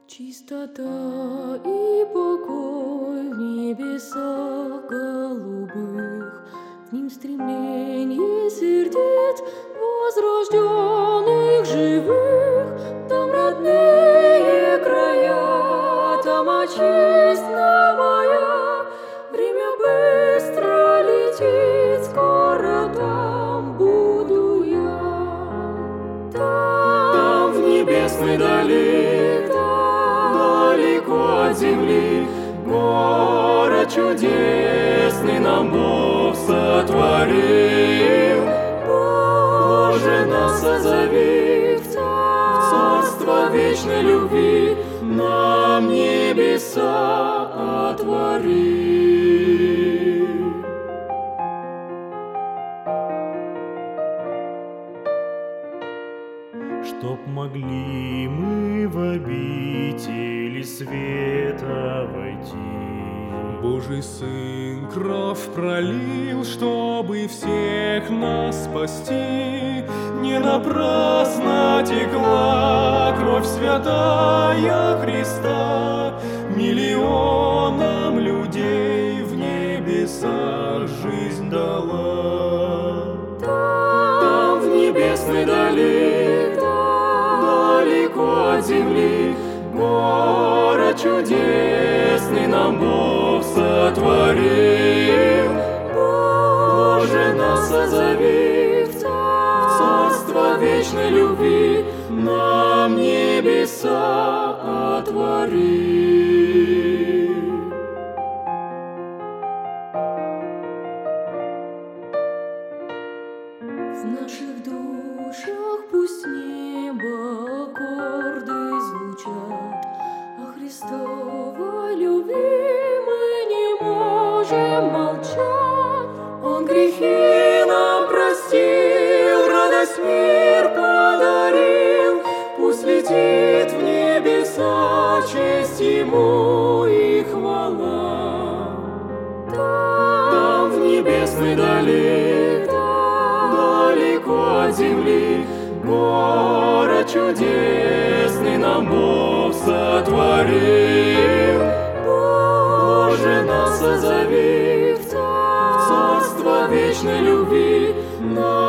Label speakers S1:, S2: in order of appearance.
S1: Чистота и покой в небесах голубых, к ним стремление сердец возрожденных живых. Там родные края, там отчизна моя, время быстро летит, скоро там буду я. Там в небесной дали, далеко от земли, город чудесный нам Бог сотворил. Боже, нас созови в царство вечной любви, нам небеса отвори.
S2: Чтоб могли мы в обители света войти, Божий Сын кровь пролил, чтобы всех нас спасти. Не напрасно текла кровь святая Христа, миллионам людей в небесах жизнь дала.
S1: Там в небесной дали, далеко от земли, город чудесный нам Бог сотворил. Боже, нас созови в царство вечной любви, нам небеса отвори. В наших душах пусть небо аккорды звучат, о Христовой любви мы не можем молчать. Он грехи нам простил, радость мир подарил, пусть летит в небеса честь Ему и хвала. Там в небесной дали, далеко от земли, город чудесный нам Бог сотворил. Боже, нас созови в царство вечной любви, нам